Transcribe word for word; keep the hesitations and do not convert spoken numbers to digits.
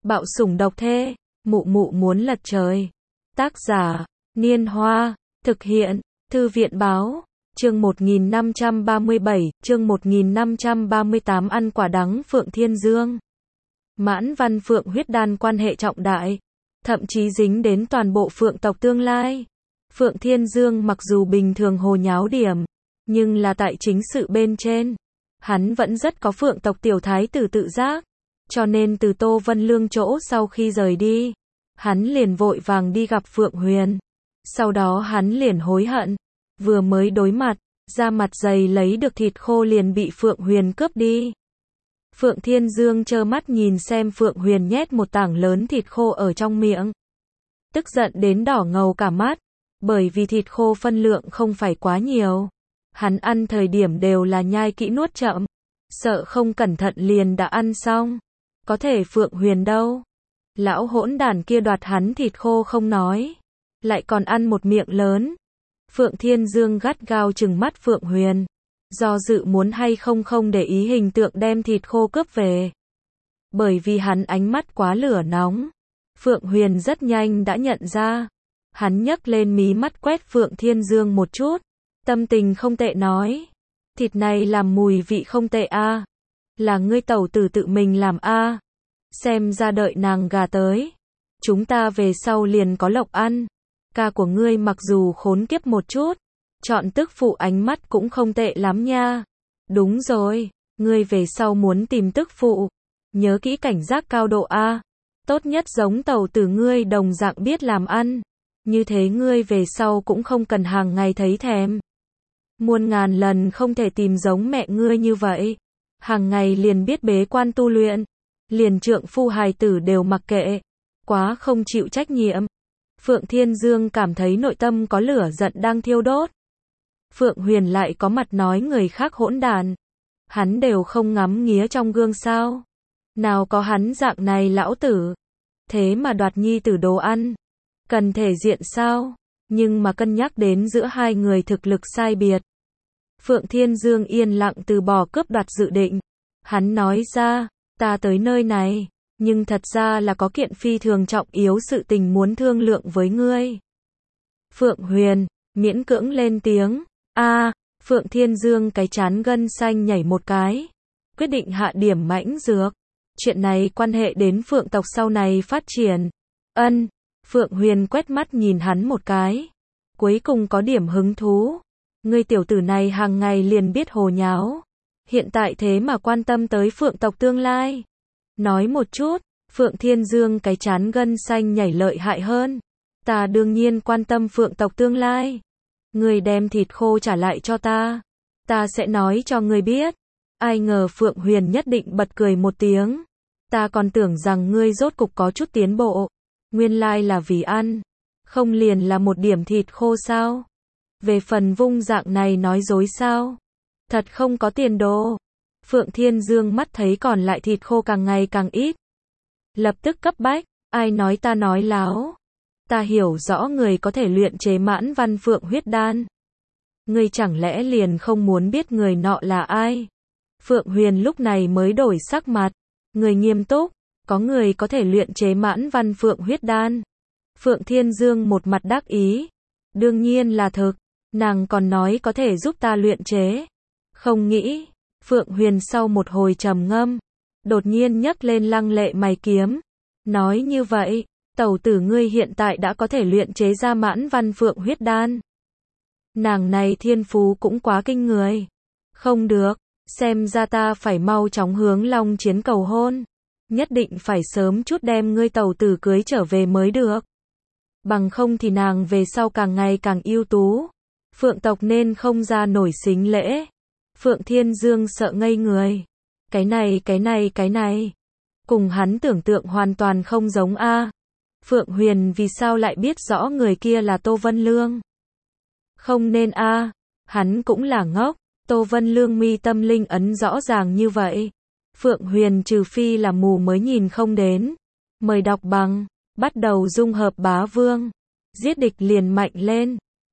Bạo sủng độc thê, mụ mụ muốn lật trời. Tác giả, Niên Hoa, thực hiện, Thư viện báo, chương một nghìn năm trăm ba mươi bảy, chương một nghìn năm trăm ba mươi tám ăn quả đắng Phượng Thiên Dương. Mãn Văn Phượng huyết đan quan hệ trọng đại, thậm chí dính đến toàn bộ Phượng tộc tương lai. Phượng Thiên Dương mặc dù bình thường hồ nháo điểm, nhưng là tại chính sự bên trên, hắn vẫn rất có Phượng tộc tiểu thái tử tự giác. Cho nên từ Tô Vân Lương chỗ sau khi rời đi, hắn liền vội vàng đi gặp Phượng Huyền. Sau đó hắn liền hối hận, vừa mới đối mặt, da mặt dày lấy được thịt khô liền bị Phượng Huyền cướp đi. Phượng Thiên Dương trơ mắt nhìn xem Phượng Huyền nhét một tảng lớn thịt khô ở trong miệng. Tức giận đến đỏ ngầu cả mắt, bởi vì thịt khô phân lượng không phải quá nhiều. Hắn ăn thời điểm đều là nhai kỹ nuốt chậm, sợ không cẩn thận liền đã ăn xong. Có thể Phượng Huyền đâu? Lão hỗn đản kia đoạt hắn thịt khô không nói, lại còn ăn một miệng lớn. Phượng Thiên Dương gắt gao trừng mắt Phượng Huyền, do dự muốn hay không không để ý hình tượng đem thịt khô cướp về. Bởi vì hắn ánh mắt quá lửa nóng, Phượng Huyền rất nhanh đã nhận ra. Hắn nhấc lên mí mắt quét Phượng Thiên Dương một chút, tâm tình không tệ nói, thịt này làm mùi vị không tệ a, là ngươi tẩu tử tự mình làm a, xem ra đợi nàng gà tới, chúng ta về sau liền có lộc ăn. Ca của ngươi mặc dù khốn kiếp một chút, chọn tức phụ ánh mắt cũng không tệ lắm nha. Đúng rồi, ngươi về sau muốn tìm tức phụ, nhớ kỹ cảnh giác cao độ a, tốt nhất giống tẩu tử ngươi đồng dạng biết làm ăn, như thế ngươi về sau cũng không cần hàng ngày thấy thèm. Muôn ngàn lần không thể tìm giống mẹ ngươi như vậy, hàng ngày liền biết bế quan tu luyện, liền trượng phu hài tử đều mặc kệ, quá không chịu trách nhiệm. Phượng Thiên Dương cảm thấy nội tâm có lửa giận đang thiêu đốt. Phượng Huyền lại có mặt nói người khác hỗn đản, hắn đều không ngắm nghía trong gương sao? Nào có hắn dạng này lão tử, thế mà đoạt nhi tử đồ ăn, cần thể diện sao? Nhưng mà cân nhắc đến giữa hai người thực lực sai biệt, Phượng Thiên Dương yên lặng từ bỏ cướp đoạt dự định. Hắn nói ra, ta tới nơi này, nhưng thật ra là có kiện phi thường trọng yếu sự tình muốn thương lượng với ngươi. Phượng Huyền, miễn cưỡng lên tiếng, a, Phượng Thiên Dương cái chán gân xanh nhảy một cái, quyết định hạ điểm mãnh dược. Chuyện này quan hệ đến Phượng tộc sau này phát triển. Ân, Phượng Huyền quét mắt nhìn hắn một cái, cuối cùng có điểm hứng thú. Ngươi tiểu tử này hàng ngày liền biết hồ nháo, hiện tại thế mà quan tâm tới Phượng tộc tương lai. Nói một chút, Phượng Thiên Dương cái chán gân xanh nhảy lợi hại hơn. Ta đương nhiên quan tâm Phượng tộc tương lai. Ngươi đem thịt khô trả lại cho ta, ta sẽ nói cho ngươi biết. Ai ngờ Phượng Huyền nhất định bật cười một tiếng. Ta còn tưởng rằng ngươi rốt cục có chút tiến bộ, nguyên lai là vì ăn, không liền là một điểm thịt khô sao? Về phần vung dạng này nói dối sao? Thật không có tiền đồ. Phượng Thiên Dương mắt thấy còn lại thịt khô càng ngày càng ít, lập tức cấp bách, ai nói ta nói láo? Ta hiểu rõ người có thể luyện chế Mãn Văn Phượng huyết đan. Ngươi chẳng lẽ liền không muốn biết người nọ là ai? Phượng Huyền lúc này mới đổi sắc mặt, người nghiêm túc, có người có thể luyện chế Mãn Văn Phượng huyết đan. Phượng Thiên Dương một mặt đắc ý, đương nhiên là thực, nàng còn nói có thể giúp ta luyện chế. Không nghĩ, Phượng Huyền sau một hồi trầm ngâm, đột nhiên nhấc lên lăng lệ mày kiếm, nói như vậy, tẩu tử ngươi hiện tại đã có thể luyện chế ra Mãn Văn Phượng huyết đan. Nàng này thiên phú cũng quá kinh người. Không được, xem ra ta phải mau chóng hướng Long Chiến cầu hôn, nhất định phải sớm chút đem ngươi tẩu tử cưới trở về mới được. Bằng không thì nàng về sau càng ngày càng ưu tú, Phượng tộc nên không ra nổi sính lễ. Phượng Thiên Dương sợ ngây người. Cái này, cái này, cái này, cùng hắn tưởng tượng hoàn toàn không giống a. Phượng Huyền vì sao lại biết rõ người kia là Tô Vân Lương? Không nên a, hắn cũng là ngốc. Tô Vân Lương mi tâm linh ấn rõ ràng như vậy, Phượng Huyền trừ phi là mù mới nhìn không đến. Mời đọc bằng, bắt đầu dung hợp bá vương, giết địch liền mạnh lên.